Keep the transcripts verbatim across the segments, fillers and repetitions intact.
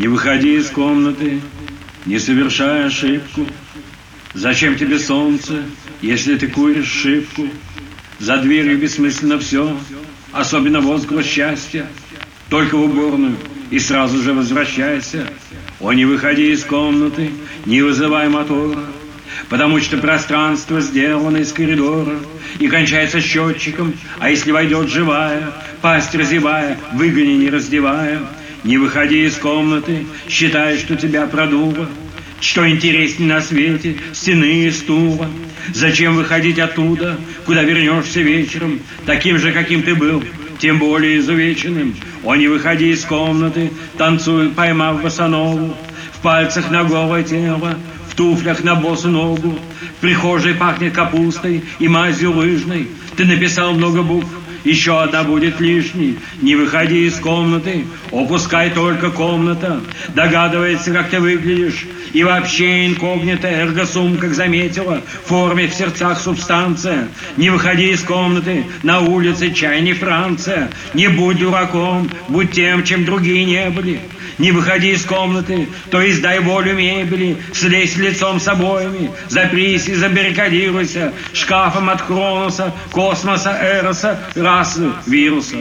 Не выходи из комнаты, не совершай ошибку. Зачем тебе солнце, если ты куришь шибку? За дверью бессмысленно все, особенно возглас счастья. Только в уборную и сразу же возвращайся. О, не выходи из комнаты, не вызывай мотора, потому что пространство сделано из коридора и кончается счетчиком, а если войдет живая, пасть разевая, выгони не раздевая. Не выходи из комнаты, считай, что тебя продуло. Что интереснее на свете, стены и стула. Зачем выходить оттуда, куда вернешься вечером, таким же, каким ты был, тем более изувеченным? О, не выходи из комнаты, танцуй, поймав босоногу, в пальцах на голое тело, в туфлях на босу ногу. В прихожей пахнет капустой и мазью лыжной. Ты написал много букв, еще одна будет лишней. Не выходи из комнаты, о, пускай только комната догадывается, как ты выглядишь. И вообще инкогнито, эрго-сум, как заметила, в форме в сердцах субстанция. Не выходи из комнаты, на улице чай не Франция. Не будь дураком, будь тем, чем другие не были. Не выходи из комнаты, то есть дай волю мебели, слезь лицом с обоями, запрись и забаррикадируйся шкафом от Хроноса, космоса, Эроса, расы, вируса.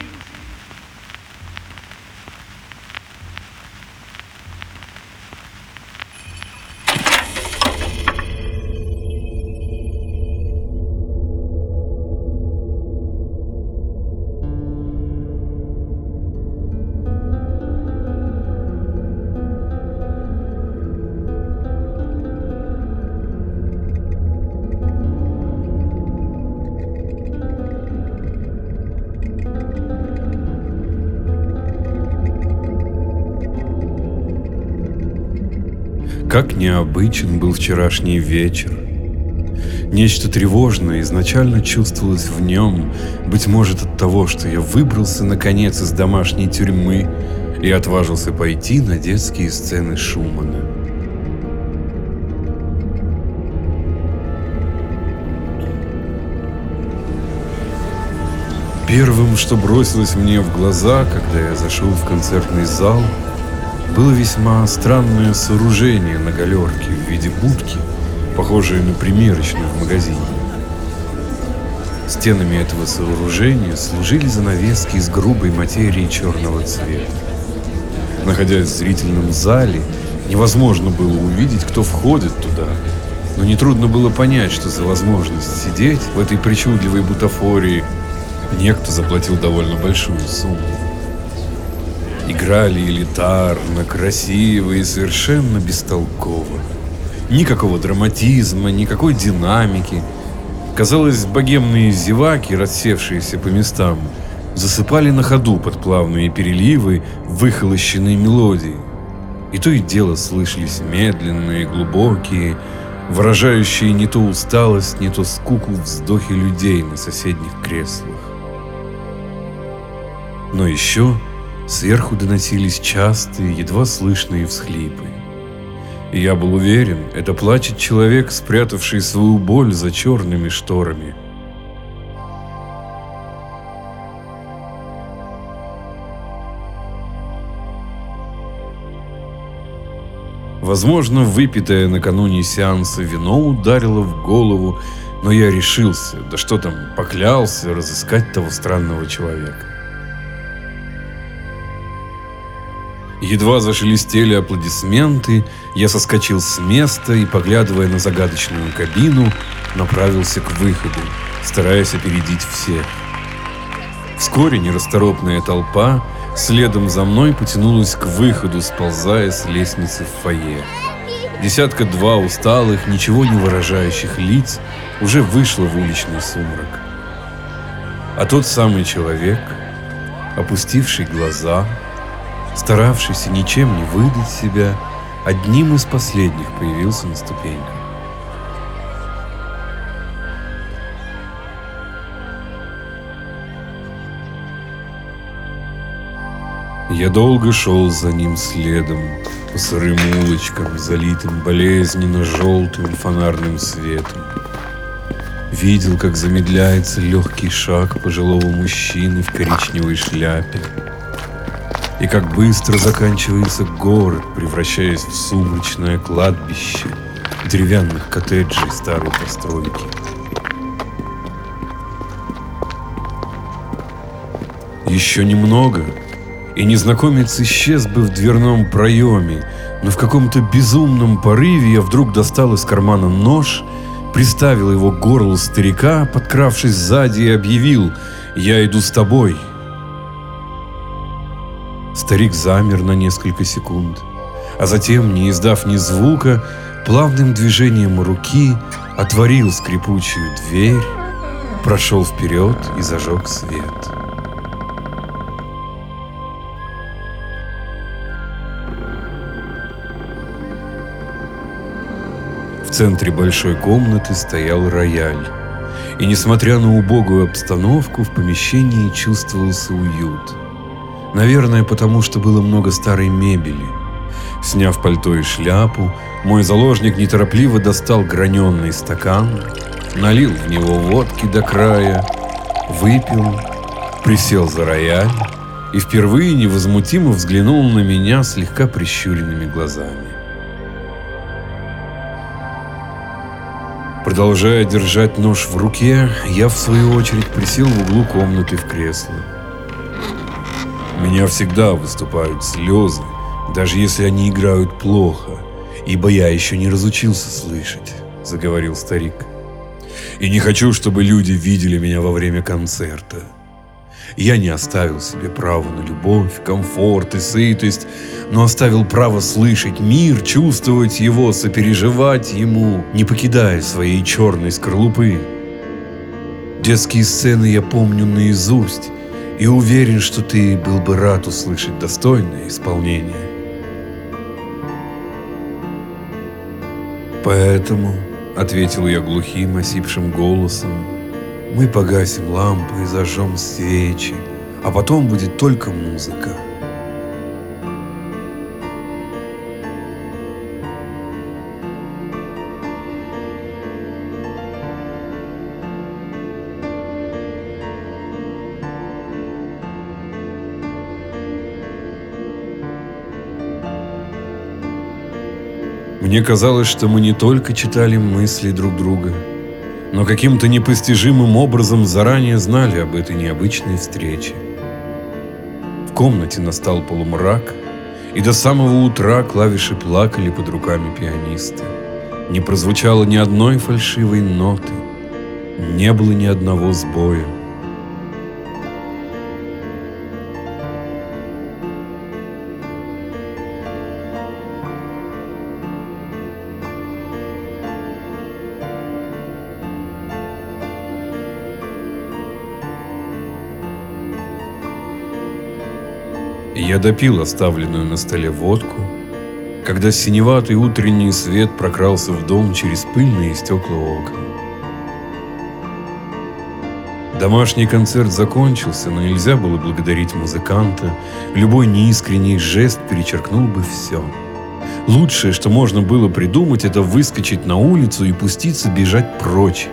Как необычен был вчерашний вечер. Нечто тревожное изначально чувствовалось в нем, быть может от того, что я выбрался наконец из домашней тюрьмы и отважился пойти на детские сцены Шумана. Первым, что бросилось мне в глаза, когда я зашел в концертный зал, было весьма странное сооружение на галерке в виде будки, похожее на примерочную в магазине. Стенами этого сооружения служили занавески из грубой материи черного цвета. Находясь в зрительном зале, невозможно было увидеть, кто входит туда, но нетрудно было понять, что за возможность сидеть в этой причудливой бутафории некто заплатил довольно большую сумму. Играли элитарно, красиво и совершенно бестолково. Никакого драматизма, никакой динамики. Казалось, богемные зеваки, рассевшиеся по местам, засыпали на ходу под плавные переливы выхолощенной мелодии. И то и дело слышались медленные, глубокие, выражающие не то усталость, не то скуку вздохи людей на соседних креслах. Но еще сверху доносились частые, едва слышные всхлипы. И я был уверен, это плачет человек, спрятавший свою боль за черными шторами. Возможно, выпитое накануне сеанса вино ударило в голову, но я решился, да что там, поклялся разыскать того странного человека. Едва зашелестели аплодисменты, я соскочил с места и, поглядывая на загадочную кабину, направился к выходу, стараясь опередить всех. Вскоре нерасторопная толпа следом за мной потянулась к выходу, сползая с лестницы в фойе. Десятка-два усталых, ничего не выражающих лиц уже вышло в уличный сумрак. А тот самый человек, опустивший глаза, старавшийся ничем не выдать себя, одним из последних появился на ступеньках. Я долго шел за ним следом, по сырым улочкам, залитым болезненно-желтым фонарным светом. Видел, как замедляется легкий шаг пожилого мужчины в коричневой шляпе. И как быстро заканчивается город, превращаясь в сумрачное кладбище деревянных коттеджей старой постройки. Еще немного, и незнакомец исчез бы в дверном проеме, но в каком-то безумном порыве я вдруг достал из кармана нож, приставил его к горлу старика, подкравшись сзади, и объявил: «Я иду с тобой». Старик замер на несколько секунд, а затем, не издав ни звука, плавным движением руки отворил скрипучую дверь, прошел вперед и зажег свет. В центре большой комнаты стоял рояль, и, несмотря на убогую обстановку, в помещении чувствовался уют. Наверное, потому что было много старой мебели. Сняв пальто и шляпу, мой заложник неторопливо достал граненый стакан, налил в него водки до края, выпил, присел за рояль и впервые невозмутимо взглянул на меня слегка прищуренными глазами. Продолжая держать нож в руке, я в свою очередь присел в углу комнаты в кресло. У меня всегда выступают слезы, даже если они играют плохо, ибо я еще не разучился слышать, — заговорил старик. И не хочу, чтобы люди видели меня во время концерта. Я не оставил себе права на любовь, комфорт и сытость, но оставил право слышать мир, чувствовать его, сопереживать ему, не покидая своей черной скорлупы. Детские сцены я помню наизусть и уверен, что ты был бы рад услышать достойное исполнение. Поэтому, — ответил я глухим, осипшим голосом, — мы погасим лампы и зажжем свечи, а потом будет только музыка. Мне казалось, что мы не только читали мысли друг друга, но каким-то непостижимым образом заранее знали об этой необычной встрече. В комнате настал полумрак, и до самого утра клавиши плакали под руками пианиста. Не прозвучало ни одной фальшивой ноты, не было ни одного сбоя. Я допил оставленную на столе водку, когда синеватый утренний свет прокрался в дом через пыльные стекла окон. Домашний концерт закончился, но нельзя было благодарить музыканта. Любой неискренний жест перечеркнул бы все. Лучшее, что можно было придумать, это выскочить на улицу и пуститься бежать прочь.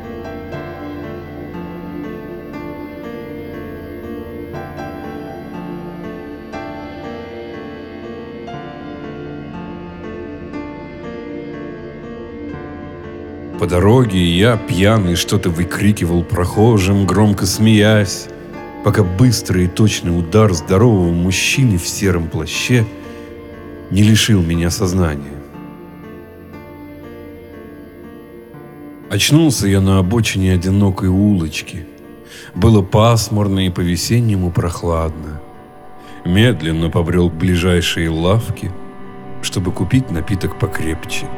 По дороге я, пьяный, что-то выкрикивал прохожим, громко смеясь, пока быстрый и точный удар здорового мужчины в сером плаще не лишил меня сознания. Очнулся я на обочине одинокой улочки. Было пасмурно и по-весеннему прохладно. Медленно побрел к ближайшей лавке, чтобы купить напиток покрепче.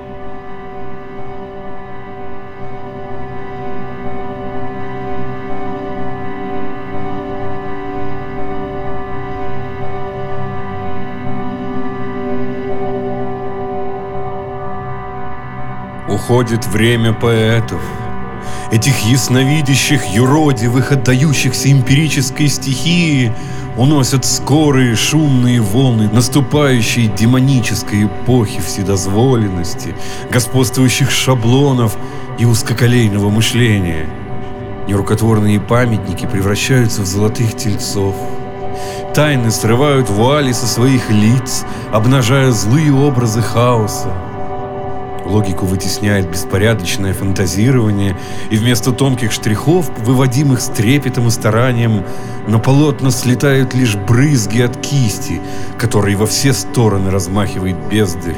Уходит время поэтов, этих ясновидящих, юродивых, отдающихся эмпирической стихии, уносят скорые шумные волны наступающей демонической эпохи вседозволенности, господствующих шаблонов и узкоколейного мышления. Нерукотворные памятники превращаются в золотых тельцов, Тайны срывают вуали со своих лиц, обнажая злые образы хаоса. Логику вытесняет беспорядочное фантазирование, и вместо тонких штрихов, выводимых с трепетом и старанием, на полотна слетают лишь брызги от кисти, которой во все стороны размахивает бездарь.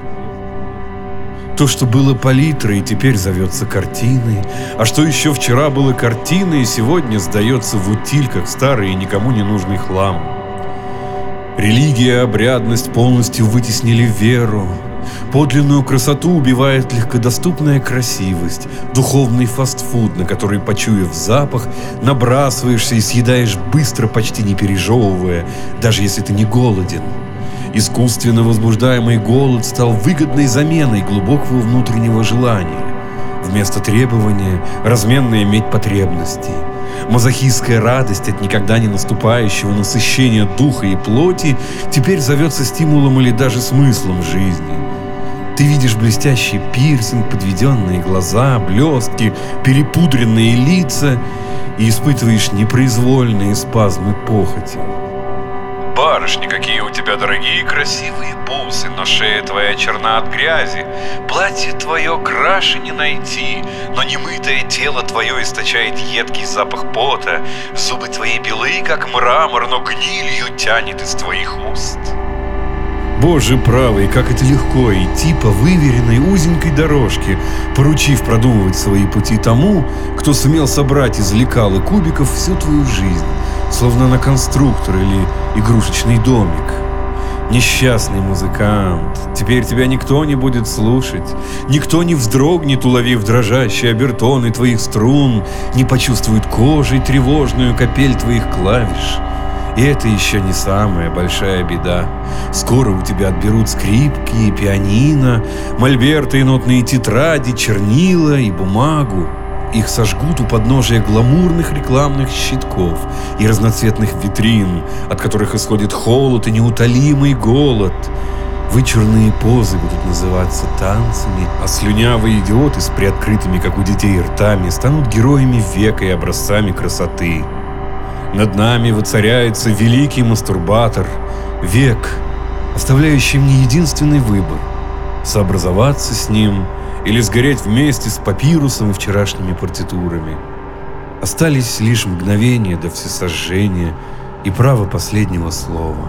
То, что было палитрой, теперь зовется картиной, а что еще вчера было картиной, сегодня сдается в утиль, как старый и никому не нужный хлам. Религия и обрядность полностью вытеснили веру. Подлинную красоту убивает легкодоступная красивость, духовный фастфуд, на который, почуяв запах, набрасываешься и съедаешь быстро, почти не пережевывая, даже если ты не голоден. Искусственно возбуждаемый голод стал выгодной заменой глубокого внутреннего желания. Вместо требования – разменная медь потребностей. Мазохистская радость от никогда не наступающего насыщения духа и плоти теперь зовется стимулом или даже смыслом жизни. Ты видишь блестящий пирсинг, подведенные глаза, блестки, перепудренные лица и испытываешь непроизвольные спазмы похоти. Барышни, какие у тебя дорогие и красивые бусы, но шея твоя черна от грязи. Платье твое краше не найти, но немытое тело твое источает едкий запах пота. Зубы твои белые, как мрамор, но гнилью тянет из твоих уст. Боже правый, как это легко идти по выверенной узенькой дорожке, поручив продумывать свои пути тому, кто сумел собрать из лекал и кубиков всю твою жизнь, словно на конструктор или игрушечный домик. Несчастный музыкант, теперь тебя никто не будет слушать, никто не вздрогнет, уловив дрожащие обертоны твоих струн, не почувствует кожей тревожную капель твоих клавиш. И это еще не самая большая беда. Скоро у тебя отберут скрипки и пианино, мольберты и нотные тетради, чернила и бумагу. Их сожгут у подножия гламурных рекламных щитков и разноцветных витрин, от которых исходит холод и неутолимый голод. Вычурные позы будут называться танцами, а слюнявые идиоты с приоткрытыми, как у детей, ртами станут героями века и образцами красоты. Над нами воцаряется великий мастурбатор, век, оставляющий мне единственный выбор – сообразоваться с ним или сгореть вместе с папирусом и вчерашними партитурами. Остались лишь мгновения до всесожжения и право последнего слова.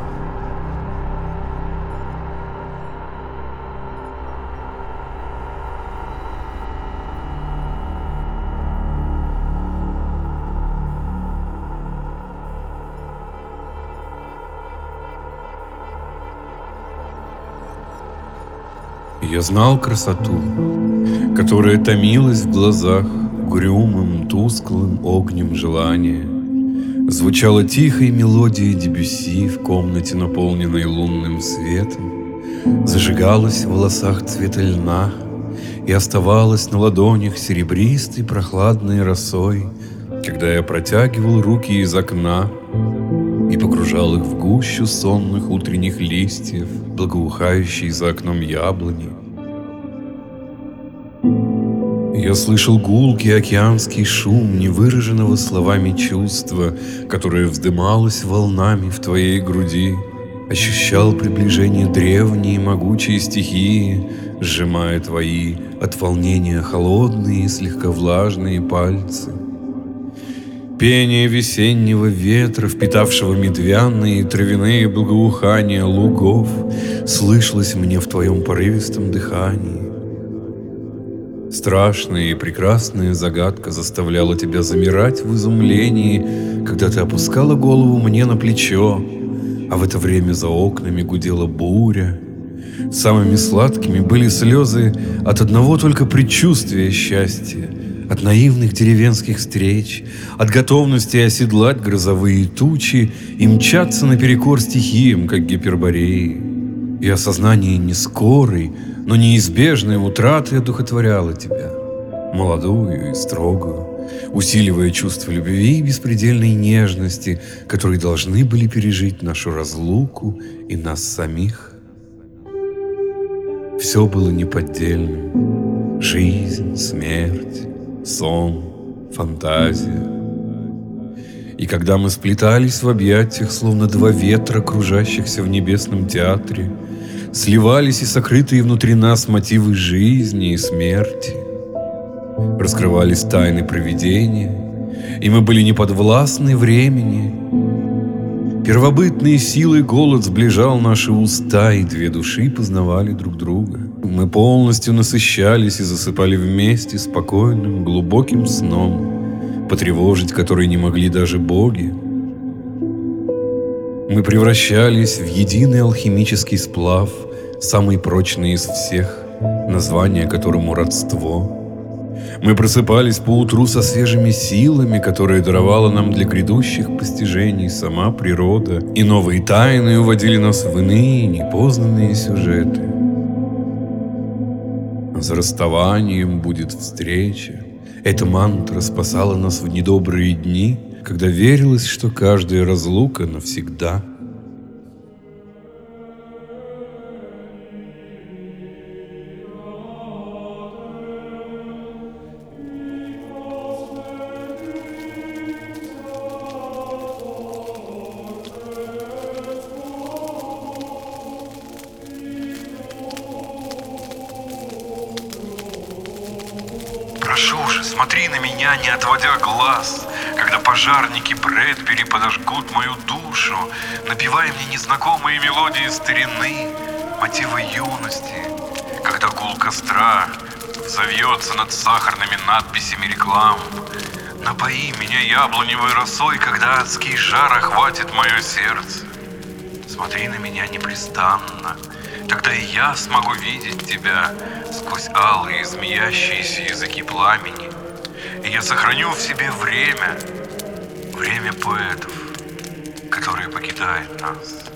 Я знал красоту, которая томилась в глазах угрюмым, тусклым огнем желания. Звучала тихой мелодией Дебюсси в комнате, наполненной лунным светом, зажигалась в волосах цвета льна и оставалась на ладонях серебристой прохладной росой, когда я протягивал руки из окна и погружал их в гущу сонных утренних листьев, благоухающей за окном яблони. Я слышал гулкий океанский шум невыраженного словами чувства, которое вздымалось волнами в твоей груди, ощущал приближение древней могучей стихии, сжимая твои от волнения холодные и слегка влажные пальцы. Пение весеннего ветра, впитавшего медвяные и травяные благоухания лугов, слышалось мне в твоем порывистом дыхании. Страшная и прекрасная загадка заставляла тебя замирать в изумлении, когда ты опускала голову мне на плечо, а в это время за окнами гудела буря. Самыми сладкими были слезы от одного только предчувствия счастья, от наивных деревенских встреч, от готовности оседлать грозовые тучи и мчаться наперекор стихиям, как гипербореи. И осознание нескорой, но неизбежной утраты одухотворяло тебя, молодую и строгую, усиливая чувство любви и беспредельной нежности, которые должны были пережить нашу разлуку и нас самих. Все было неподдельным. Жизнь, смерть, сон, фантазия. И когда мы сплетались в объятиях, словно два ветра, кружащихся в небесном театре, сливались и сокрытые внутри нас мотивы жизни и смерти, раскрывались тайны провидения, и мы были неподвластны времени. Первобытные силы голод сближал наши уста, и две души познавали друг друга. Мы полностью насыщались и засыпали вместе спокойным, глубоким сном, потревожить который не могли даже боги. Мы превращались в единый алхимический сплав, самый прочный из всех, название которому родство. Мы просыпались поутру со свежими силами, которые даровала нам для грядущих постижений сама природа, и новые тайны уводили нас в иные, непознанные сюжеты. А за расставанием будет встреча. Эта мантра спасала нас в недобрые дни, когда верилось, что каждая разлука навсегда. Прошу же, смотри на меня, не отводя глаз, когда пожарники Брэдбери подожгут мою душу, напевая мне незнакомые мелодии старины, мотивы юности, когда гул костра взовьется над сахарными надписями реклам. Напои меня яблоневой росой, когда адский жар охватит мое сердце. Смотри на меня непрестанно, тогда и я смогу видеть тебя сквозь алые змеящиеся языки пламени. И я сохраню в себе время, время поэтов, которые покидают нас.